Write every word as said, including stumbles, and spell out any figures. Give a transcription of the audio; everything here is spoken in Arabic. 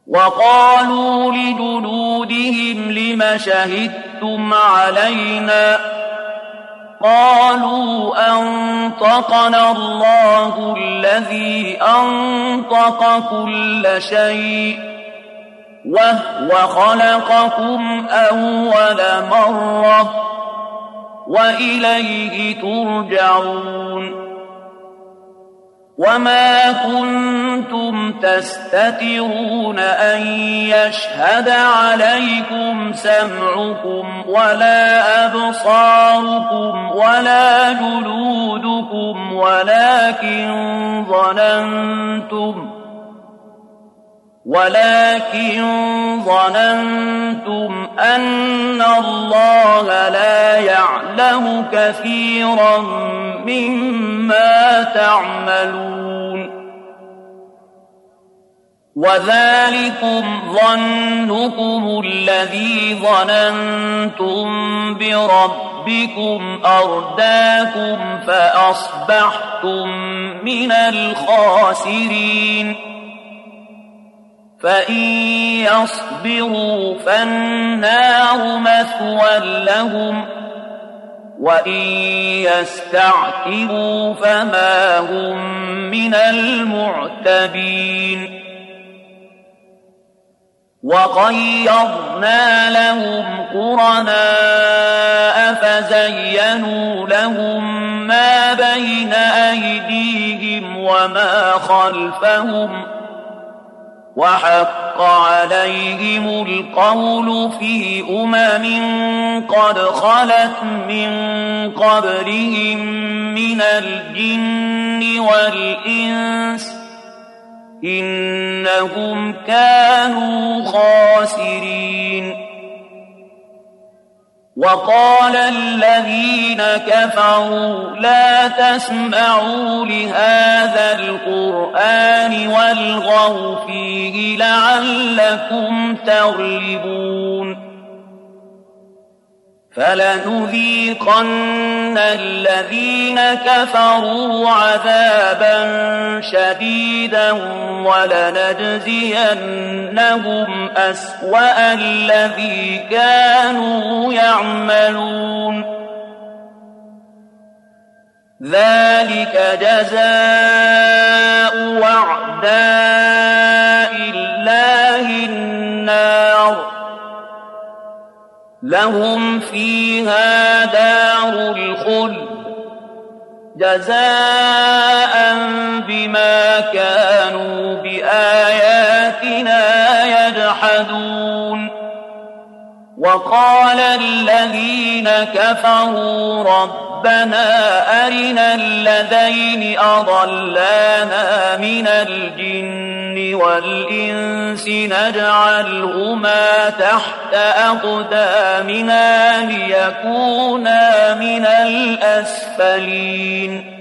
وقالوا لجلودهم لم شهدتم علينا قالوا أنطقنا الله الذي أنطق كل شيء وهو خلقكم أول مرة وإليه ترجعون وما كنتم تستترون أن يشهد عليكم سمعكم ولا أبصاركم ولا جلودكم ولكن ظننتم ولكن ظننتم أن الله لا يعلم كثيرا مما تعملون وذلكم ظنكم الذي ظننتم بربكم أرداكم فأصبحتم من الخاسرين فإن يصبروا فالنار مثوى لهم وإن يستعتبوا فما هم من المعتبين وقيضنا لهم قرناء فزينوا لهم ما بين أيديهم وما خلفهم وحق عليهم القول في أمم قد خلت من قبلهم من الجن والإنس إنهم كانوا خاسرين وقال الذين كفروا لا تسمعوا لهذا القرآن والغوا فيه لعلكم تغلبون فلنذيقن الذين كفروا عذابا شديدا ولنجزينهم أسوأ الذي كانوا يعملون ذلك جزاء أعداء الله النار لهم فيها دار الخلد جزاء بما كانوا بآياتنا يجحدون وقال الذين كفروا ربنا أرنا الذين أضلانا من الجن والإنس نجعلهما تحت أقدامنا ليكونا من الأسفلين